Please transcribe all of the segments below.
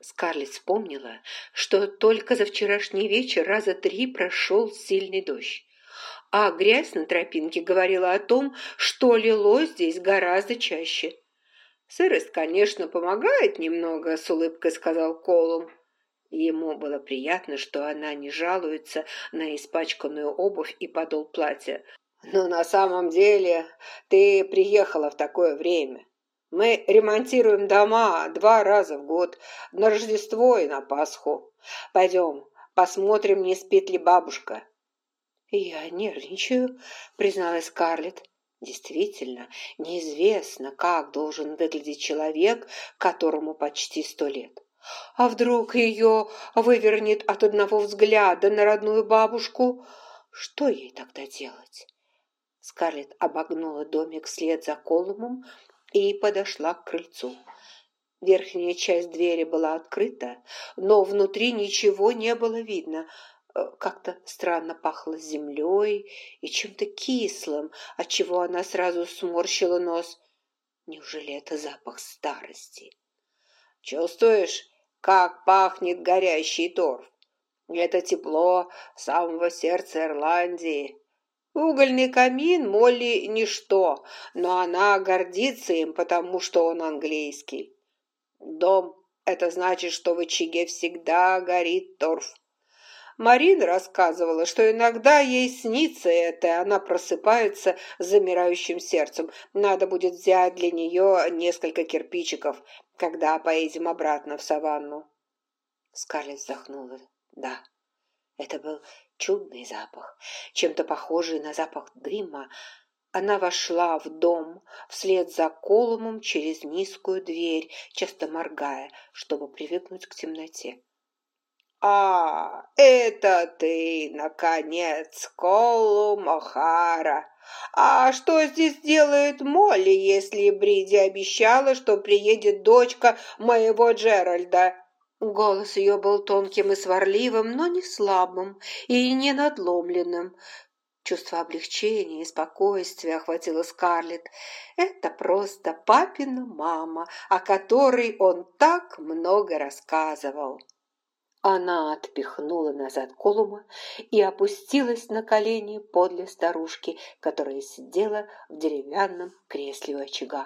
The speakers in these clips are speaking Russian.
Скарлетт вспомнила, что только за вчерашний вечер раза 3 прошел сильный дождь, а грязь на тропинке говорила о том, что лило здесь гораздо чаще. «Сырость, конечно, помогает немного», — с улыбкой сказал Колум. Ему было приятно, что она не жалуется на испачканную обувь и подол платья. «Но на самом деле ты приехала в такое время. Мы ремонтируем дома 2 раза в год, на Рождество и на Пасху. Пойдем, посмотрим, не спит ли бабушка». «Я нервничаю», — призналась Скарлетт. Действительно, неизвестно, как должен выглядеть человек, которому почти 100 лет. А вдруг ее вывернет от одного взгляда на родную бабушку? Что ей тогда делать? Скарлетт обогнула домик вслед за Колумом и подошла к крыльцу. Верхняя часть двери была открыта, но внутри ничего не было видно. Как-то странно пахло землей и чем-то кислым, отчего она сразу сморщила нос. Неужели это запах старости? «Чувствуешь, как пахнет горящий торф? Это тепло самого сердца Ирландии. Угольный камин Молли ничто, но она гордится им, потому что он английский. Дом — это значит, что в очаге всегда горит торф. Марина рассказывала, что иногда ей снится это, и она просыпается с замирающим сердцем. Надо будет взять для нее несколько кирпичиков, когда поедем обратно в саванну». Скарлетт вздохнула. Да, это был чудный запах, чем-то похожий на запах дыма. Она вошла в дом вслед за Колумом через низкую дверь, часто моргая, чтобы привыкнуть к темноте. «А, это ты, наконец, Колум О'Хара! А что здесь делает Молли, если Бриди обещала, что приедет дочка моего Джеральда?» Голос ее был тонким и сварливым, но не слабым и не надломленным. Чувство облегчения и спокойствия охватило Скарлетт. Это просто папина мама, о которой он так много рассказывал. Она отпихнула назад Колума и опустилась на колени подле старушки, которая сидела в деревянном кресле у очага.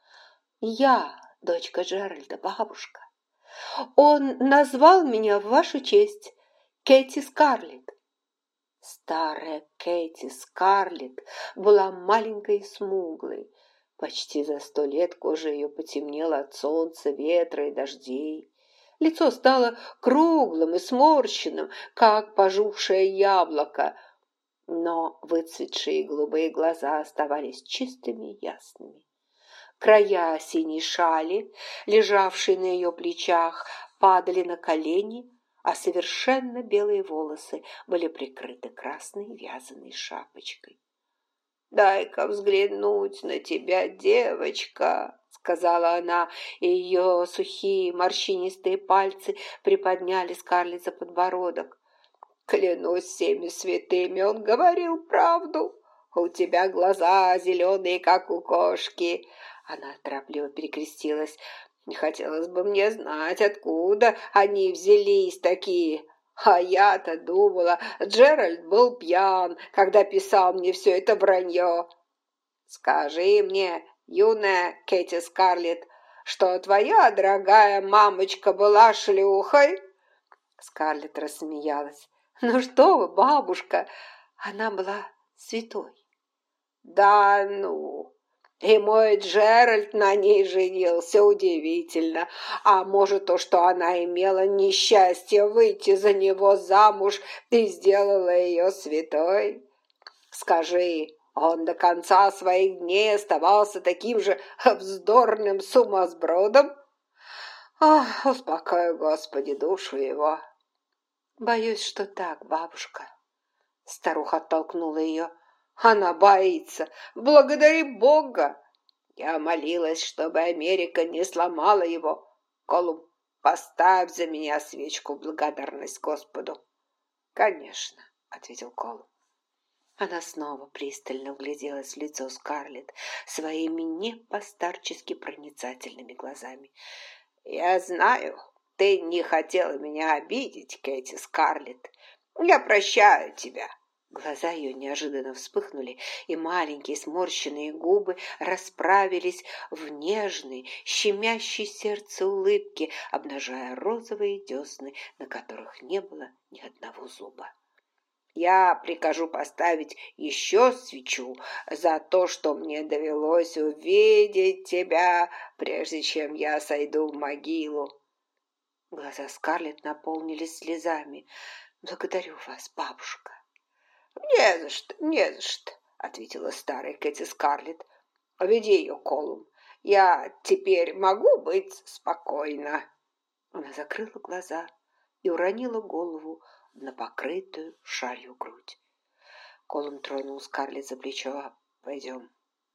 «Я дочка Джеральда, бабушка. Он назвал меня в вашу честь Кэти Скарлетт». Старая Кэти Скарлетт была маленькой и смуглой. Почти за 100 лет кожа ее потемнела от солнца, ветра и дождей. Лицо стало круглым и сморщенным, как пожухшее яблоко, но выцветшие голубые глаза оставались чистыми и ясными. Края синей шали, лежавшей на ее плечах, падали на колени, а совершенно белые волосы были прикрыты красной вязаной шапочкой. «Дай-ка взглянуть на тебя, девочка», — сказала она, и ее сухие морщинистые пальцы приподняли Скарлетт за подбородок. «Клянусь всеми святыми, он говорил правду. У тебя глаза зеленые, как у кошки». Она торопливо перекрестилась. «Не хотелось бы мне знать, откуда они взялись такие. А я-то думала, Джеральд был пьян, когда писал мне все это вранье. Скажи мне, юная Кэти Скарлетт, что твоя дорогая мамочка была шлюхой?» Скарлетт рассмеялась. «Ну что вы, бабушка, она была святой». «Да ну! И мой Джеральд на ней женился, удивительно. А может, то, что она имела несчастье выйти за него замуж, и сделала ее святой? Скажи, он до конца своих дней оставался таким же вздорным сумасбродом? Ах, успокой, Господи, душу его». «Боюсь, что так, бабушка». Старуха оттолкнула ее. «Она боится. Благодари Бога. Я молилась, чтобы Америка не сломала его. Колумб, поставь за меня свечку в благодарность Господу». «Конечно», — ответил Колумб. Она снова пристально вгляделась в лицо Скарлетт своими не постарчески проницательными глазами. «Я знаю, Ты не хотела меня обидеть, Кэти Скарлетт. Я прощаю тебя». Глаза ее неожиданно вспыхнули, и маленькие сморщенные губы расправились в нежной, щемящей сердце улыбки, обнажая розовые десны, на которых не было ни одного зуба. «Я прикажу поставить еще свечу за то, что мне довелось увидеть тебя, прежде чем я сойду в могилу». Глаза Скарлетт наполнились слезами. «Благодарю вас, бабушка». «Не за что, не за что», — ответила старая Кэти Скарлетт. «Веди ее, Колум. Я теперь могу быть спокойна». Она закрыла глаза и уронила голову на покрытую шалью грудь. Колум тронул Скарлетт за плечо. «Пойдем».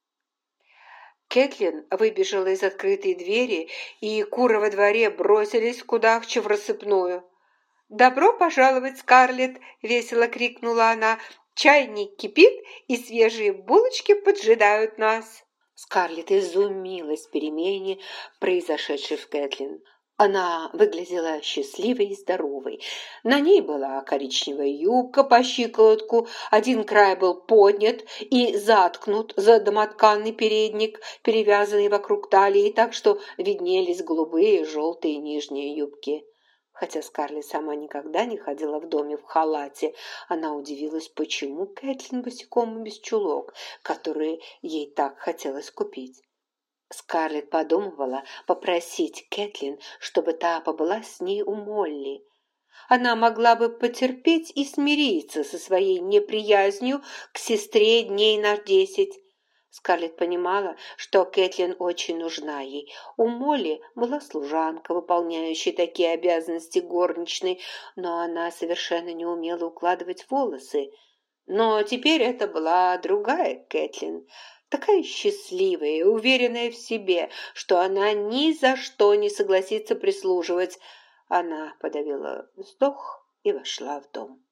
Кэтлин выбежала из открытой двери, и куры во дворе бросились кудахча в рассыпную. «Добро пожаловать, Скарлетт!» — весело крикнула она. «Чайник кипит, и свежие булочки поджидают нас!» Скарлетт изумилась перемене, произошедшей в Кэтлин. Она выглядела счастливой и здоровой. На ней была коричневая юбка по щиколотку, один край был поднят и заткнут за домотканный передник, перевязанный вокруг талии, так что виднелись голубые и желтые нижние юбки. Хотя Скарлетт сама никогда не ходила в доме в халате, она удивилась, почему Кэтлин босиком и без чулок, которые ей так хотелось купить. Скарлетт подумывала попросить Кэтлин, чтобы та побыла с ней у Молли. Она могла бы потерпеть и смириться со своей неприязнью к сестре дней на 10. Скарлетт понимала, что Кэтлин очень нужна ей. У Молли была служанка, выполняющая такие обязанности горничной, но она совершенно не умела укладывать волосы. Но теперь это была другая Кэтлин, такая счастливая и уверенная в себе, что она ни за что не согласится прислуживать. Она подавила вздох и вошла в дом.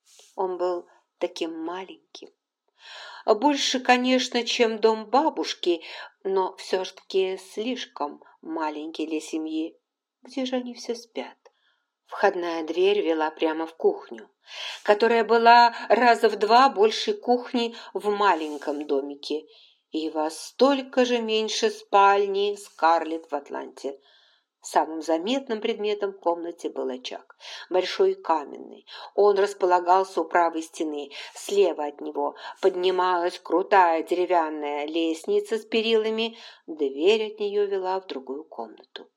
Он был таким маленьким. Больше, конечно, чем дом бабушки, но все-таки слишком маленький для семьи. Где же они все спят? Входная дверь вела прямо в кухню, которая была раза в 2 больше кухни в маленьком домике и во столько же меньше спальни Скарлетт в Атланте. Самым заметным предметом в комнате был очаг, большой и каменный. Он располагался у правой стены. Слева от него поднималась крутая деревянная лестница с перилами. Дверь от нее вела в другую комнату.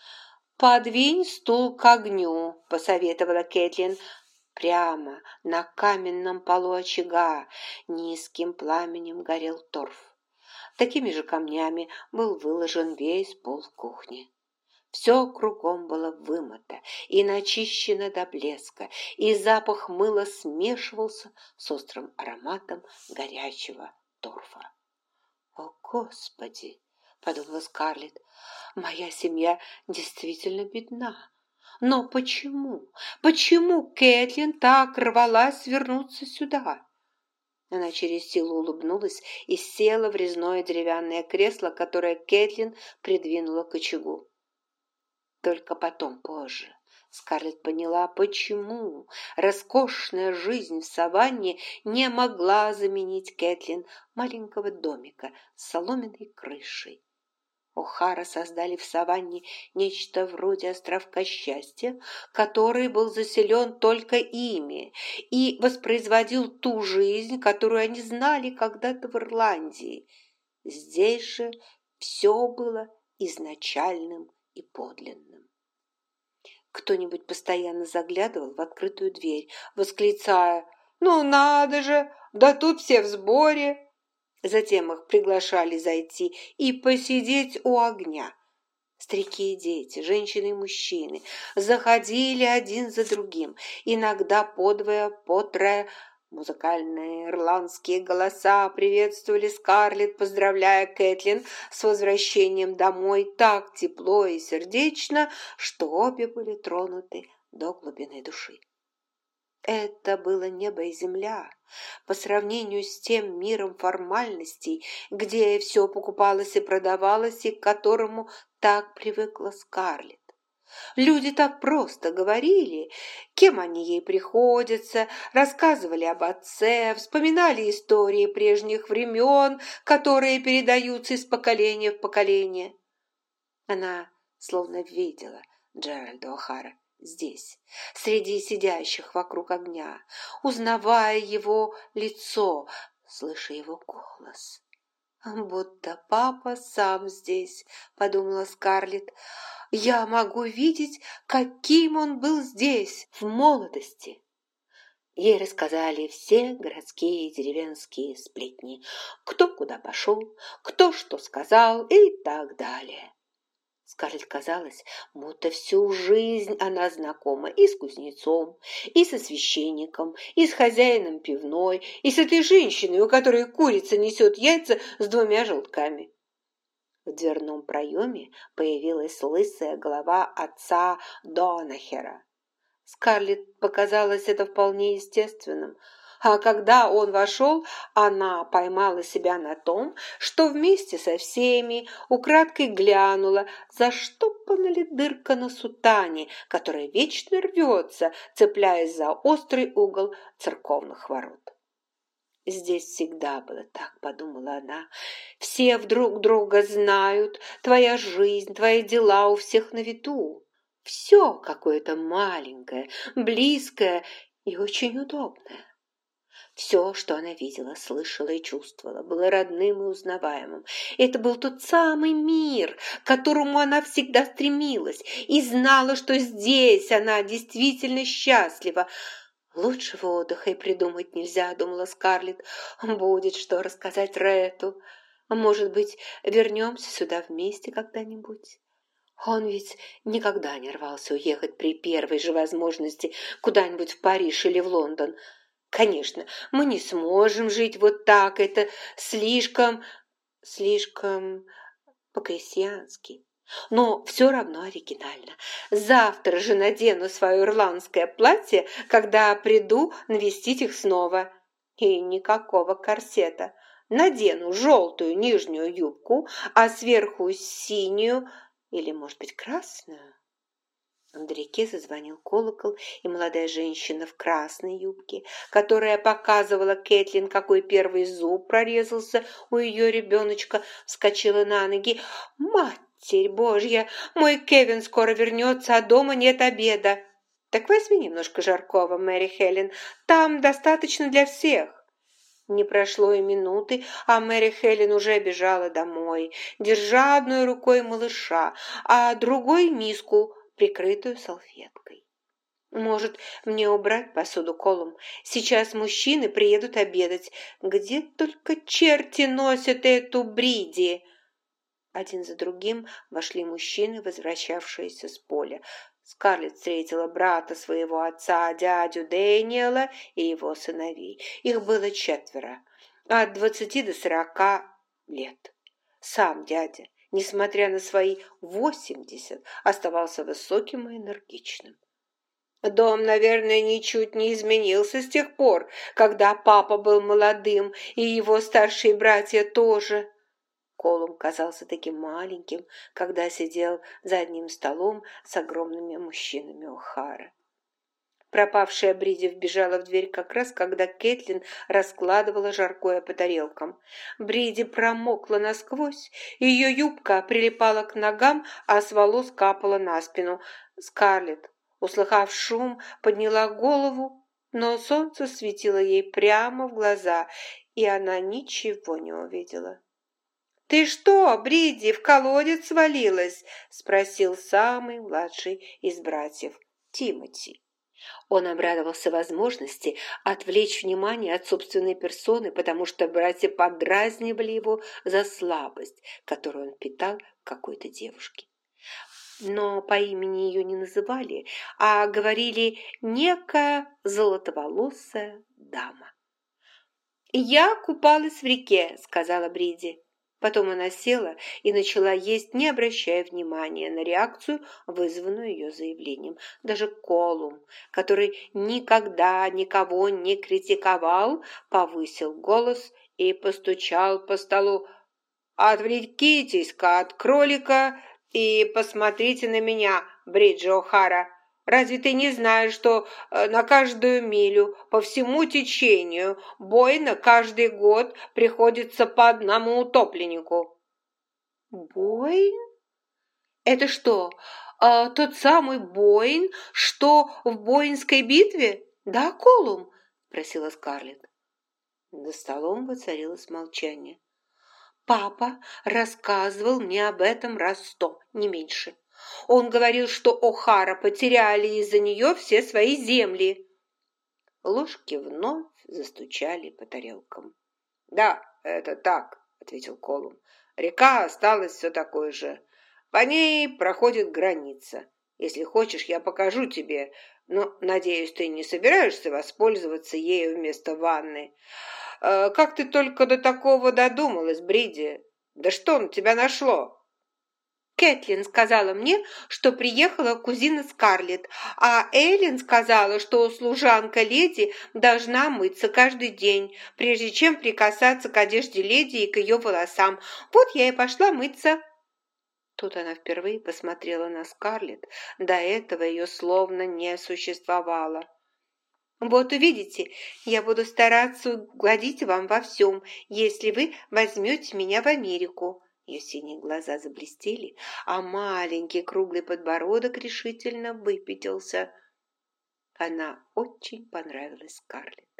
«Подвинь стул к огню», — посоветовала Кэтлин. Прямо на каменном полу очага низким пламенем горел торф. Такими же камнями был выложен весь пол кухни. Все кругом было вымыто и начищено до блеска, и запах мыла смешивался с острым ароматом горячего торфа. «О, Господи!» — подумала Скарлетт. «Моя семья действительно бедна. Но почему? Почему Кэтлин так рвалась вернуться сюда?» Она через силу улыбнулась и села в резное деревянное кресло, которое Кэтлин придвинула к очагу. Только потом, позже, Скарлетт поняла, почему роскошная жизнь в саванне не могла заменить Кэтлин маленького домика с соломенной крышей. О'Хара создали в саванне нечто вроде островка счастья, который был заселен только ими и воспроизводил ту жизнь, которую они знали когда-то в Ирландии. Здесь же все было изначальным и подлинным. Кто-нибудь постоянно заглядывал в открытую дверь, восклицая: «Ну надо же, да тут все в сборе!» Затем их приглашали зайти и посидеть у огня. Старики и дети, женщины и мужчины заходили один за другим, иногда по двое, по трое. Музыкальные ирландские голоса приветствовали Скарлетт, поздравляя Кэтлин с возвращением домой так тепло и сердечно, что обе были тронуты до глубины души. Это было небо и земля по сравнению с тем миром формальностей, где все покупалось и продавалось, и к которому так привыкла Скарлетт. Люди так просто говорили, кем они ей приходятся, рассказывали об отце, вспоминали истории прежних времен, которые передаются из поколения в поколение. Она словно видела Джеральда О'Хара здесь, среди сидящих вокруг огня, узнавая его лицо, слыша его голос. «Будто папа сам здесь», — подумала Скарлетт. «Я могу видеть, каким он был здесь в молодости». Ей рассказали все городские и деревенские сплетни, кто куда пошел, кто что сказал и так далее. Скарлетт казалось, будто всю жизнь она знакома и с кузнецом, и со священником, и с хозяином пивной, и с этой женщиной, у которой курица несет яйца с 2 желтками. В дверном проеме появилась лысая голова отца Донахера. Скарлетт показалось это вполне естественным, а когда он вошел, она поймала себя на том, что вместе со всеми украдкой глянула, заштопана ли дырка на сутане, которая вечно рвется, цепляясь за острый угол церковных ворот. «Здесь всегда было так», — подумала она. «Все вдруг друга знают, твоя жизнь, твои дела у всех на виду. Все какое-то маленькое, близкое и очень удобное». Все, что она видела, слышала и чувствовала, было родным и узнаваемым. Это был тот самый мир, к которому она всегда стремилась, и знала, что здесь она действительно счастлива. «Лучшего отдыха и придумать нельзя», — думала Скарлетт. «Будет что рассказать Рэту. Может быть, вернемся сюда вместе когда-нибудь?» Он ведь никогда не рвался уехать при первой же возможности куда-нибудь в Париж или в Лондон. Конечно, мы не сможем жить вот так, это слишком по-крестьянски. Но все равно оригинально. Завтра же надену свое ирландское платье, когда приду навестить их снова. И никакого корсета. Надену желтую нижнюю юбку, а сверху синюю или, может быть, красную. Вдалеке зазвонил колокол, и молодая женщина в красной юбке, которая показывала Кэтлин, какой первый зуб прорезался у ее ребеночка, вскочила на ноги. «Матерь Божья! Мой Кевин скоро вернется, а дома нет обеда!» «Так возьми немножко жаркого, Мэри Хелен, там достаточно для всех!» Не прошло и минуты, а Мэри Хелен уже бежала домой, держа одной рукой малыша, а другой миску, прикрытую салфеткой. «Может, мне убрать посуду, Колум? Сейчас мужчины приедут обедать. Где только черти носят эту бриди!» Один за другим вошли мужчины, возвращавшиеся с поля. Скарлетт встретила брата своего отца, дядю Дэниела и его сыновей. Их было 4, от 20 до 40 лет. Сам дядя, несмотря на свои 80, оставался высоким и энергичным. Дом, наверное, ничуть не изменился с тех пор, когда папа был молодым, и его старшие братья тоже. Колум казался таким маленьким, когда сидел за одним столом с огромными мужчинами О'Хара. Пропавшая Бриди вбежала в дверь как раз, когда Кэтлин раскладывала жаркое по тарелкам. Бриди промокла насквозь, ее юбка прилипала к ногам, а с волос капала на спину. Скарлетт, услыхав шум, подняла голову, но солнце светило ей прямо в глаза, и она ничего не увидела. «Ты что, Бриди, в колодец свалилась?» – спросил самый младший из братьев, Тимоти. Он обрадовался возможности отвлечь внимание от собственной персоны, потому что братья подразнивали его за слабость, которую он питал к какой-то девушке. Но по имени ее не называли, а говорили «некая золотоволосая дама». «Я купалась в реке», – сказала Бриди. Потом она села и начала есть, не обращая внимания на реакцию, вызванную ее заявлением. Даже Колум, который никогда никого не критиковал, повысил голос и постучал по столу. «Отвлекитесь-ка от кролика и посмотрите на меня, Бриджит О'Хара. Разве ты не знаешь, что на каждую милю по всему течению Бойна каждый год приходится по одному утопленнику?» «Бойн? Это что, тот самый Бойн, что в Бойнской битве? Да, Колум?» – просила Скарлетт. За столом воцарилось молчание. «Папа рассказывал мне об этом раз 100, не меньше. Он говорил, что О'Хара потеряли из-за нее все свои земли». Ложки вновь застучали по тарелкам. «Да, это так», — ответил Колум. «Река осталась все такой же. По ней проходит граница. Если хочешь, я покажу тебе, но, надеюсь, ты не собираешься воспользоваться ею вместо ванны. Как ты только до такого додумалась, Бриди? Да что на тебя нашло?» Кэтлин сказала мне, что приехала кузина Скарлетт, а Эллен сказала, что служанка леди должна мыться каждый день, прежде чем прикасаться к одежде леди и к ее волосам. Вот я и пошла мыться. Тут она впервые посмотрела на Скарлетт. До этого ее словно не существовало. «Вот увидите, я буду стараться угодить вам во всем, если вы возьмете меня в Америку». Ее синие глаза заблестели, а маленький круглый подбородок решительно выпятился. Она очень понравилась Скарлетт.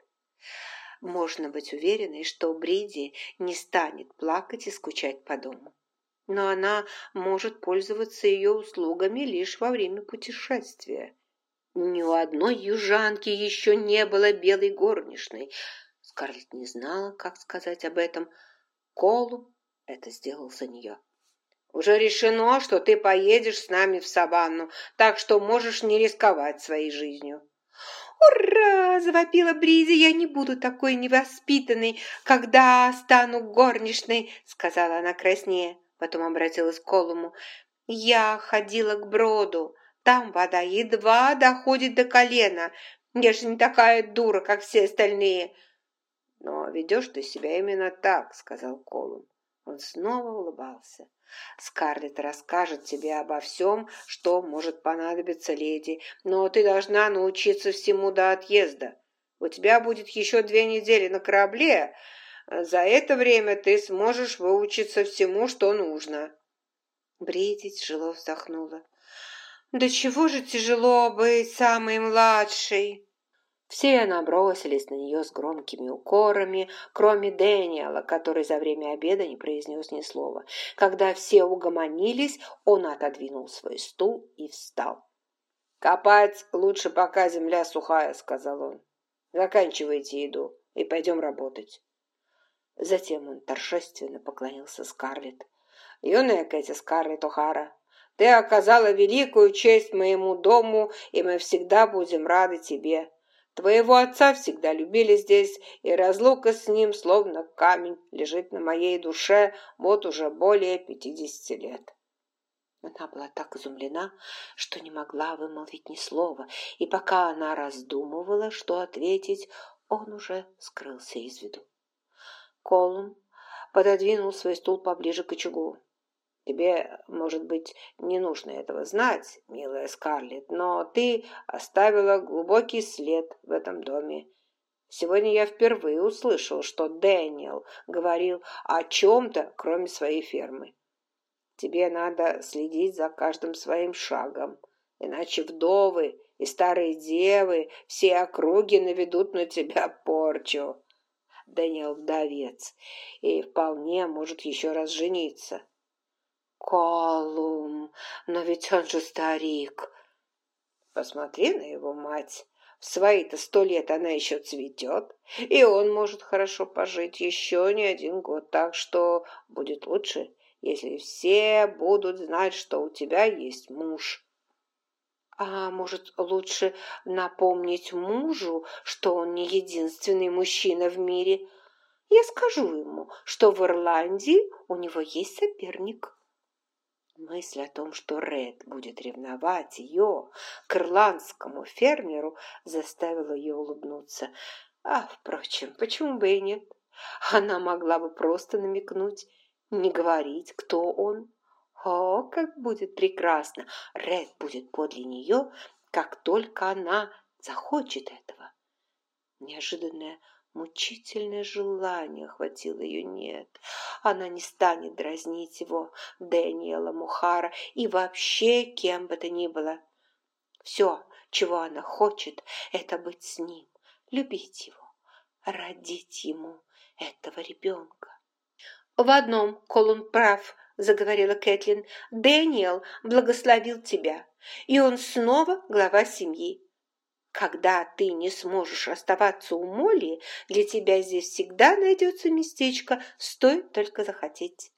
Можно быть уверенной, что Бриди не станет плакать и скучать по дому. Но она может пользоваться ее услугами лишь во время путешествия. Ни у одной южанки еще не было белой горничной. Скарлетт не знала, как сказать об этом. Колум это сделал за нее. «Уже решено, что ты поедешь с нами в саванну, так что можешь не рисковать своей жизнью». «Ура!» – завопила Бризи. «Я не буду такой невоспитанной, когда стану горничной», – сказала она краснее. Потом обратилась к Колуму. «Я ходила к броду. Там вода едва доходит до колена. Я же не такая дура, как все остальные». «Но ведешь ты себя именно так», — сказал Колум. Он снова улыбался. «Скарлетт расскажет тебе обо всем, что может понадобиться леди, но ты должна научиться всему до отъезда. У тебя будет еще 2 недели на корабле. За это время ты сможешь выучиться всему, что нужно». Бриди тяжело вздохнула. «Да чего же тяжело быть самой младшей!» Все набросились на нее с громкими укорами, кроме Дэниела, который за время обеда не произнес ни слова. Когда все угомонились, он отодвинул свой стул и встал. «Копать лучше, пока земля сухая», — сказал он. «Заканчивайте еду и пойдем работать». Затем он торжественно поклонился Скарлетт. «Юная Кэти Скарлетт О'Хара, ты оказала великую честь моему дому, и мы всегда будем рады тебе. Твоего отца всегда любили здесь, и разлука с ним, словно камень, лежит на моей душе вот уже более 50 лет». Она была так изумлена, что не могла вымолвить ни слова, и пока она раздумывала, что ответить, он уже скрылся из виду. Колум пододвинул свой стул поближе к очагу. «Тебе, может быть, не нужно этого знать, милая Скарлетт, но ты оставила глубокий след в этом доме. Сегодня я впервые услышал, что Дэниел говорил о чем-то, кроме своей фермы. Тебе надо следить за каждым своим шагом, иначе вдовы и старые девы все округи наведут на тебя порчу. Дэниел вдовец и вполне может еще раз жениться». «Колум, но ведь он же старик». «Посмотри на его мать. В свои-то 100 лет она еще цветет, и он может хорошо пожить еще не 1 год, так что будет лучше, если все будут знать, что у тебя есть муж». «А может, лучше напомнить мужу, что он не единственный мужчина в мире? Я скажу ему, что в Ирландии у него есть соперник». Мысль о том, что Ред будет ревновать ее к ирландскому фермеру, заставила ее улыбнуться. А, впрочем, почему бы и нет? Она могла бы просто намекнуть, не говорить, кто он. О, как будет прекрасно! Ред будет подле нее, как только она захочет этого. Неожиданное мучительное желание охватило ее. Нет, она не станет дразнить его, Дэниела Мухара, и вообще кем бы то ни было. Все, чего она хочет, это быть с ним, любить его, родить ему этого ребенка. «В одном Колун прав», — заговорила Кэтлин. «Дэниел благословил тебя, и он снова глава семьи. Когда ты не сможешь оставаться у Молли, для тебя здесь всегда найдется местечко, стоит только захотеть.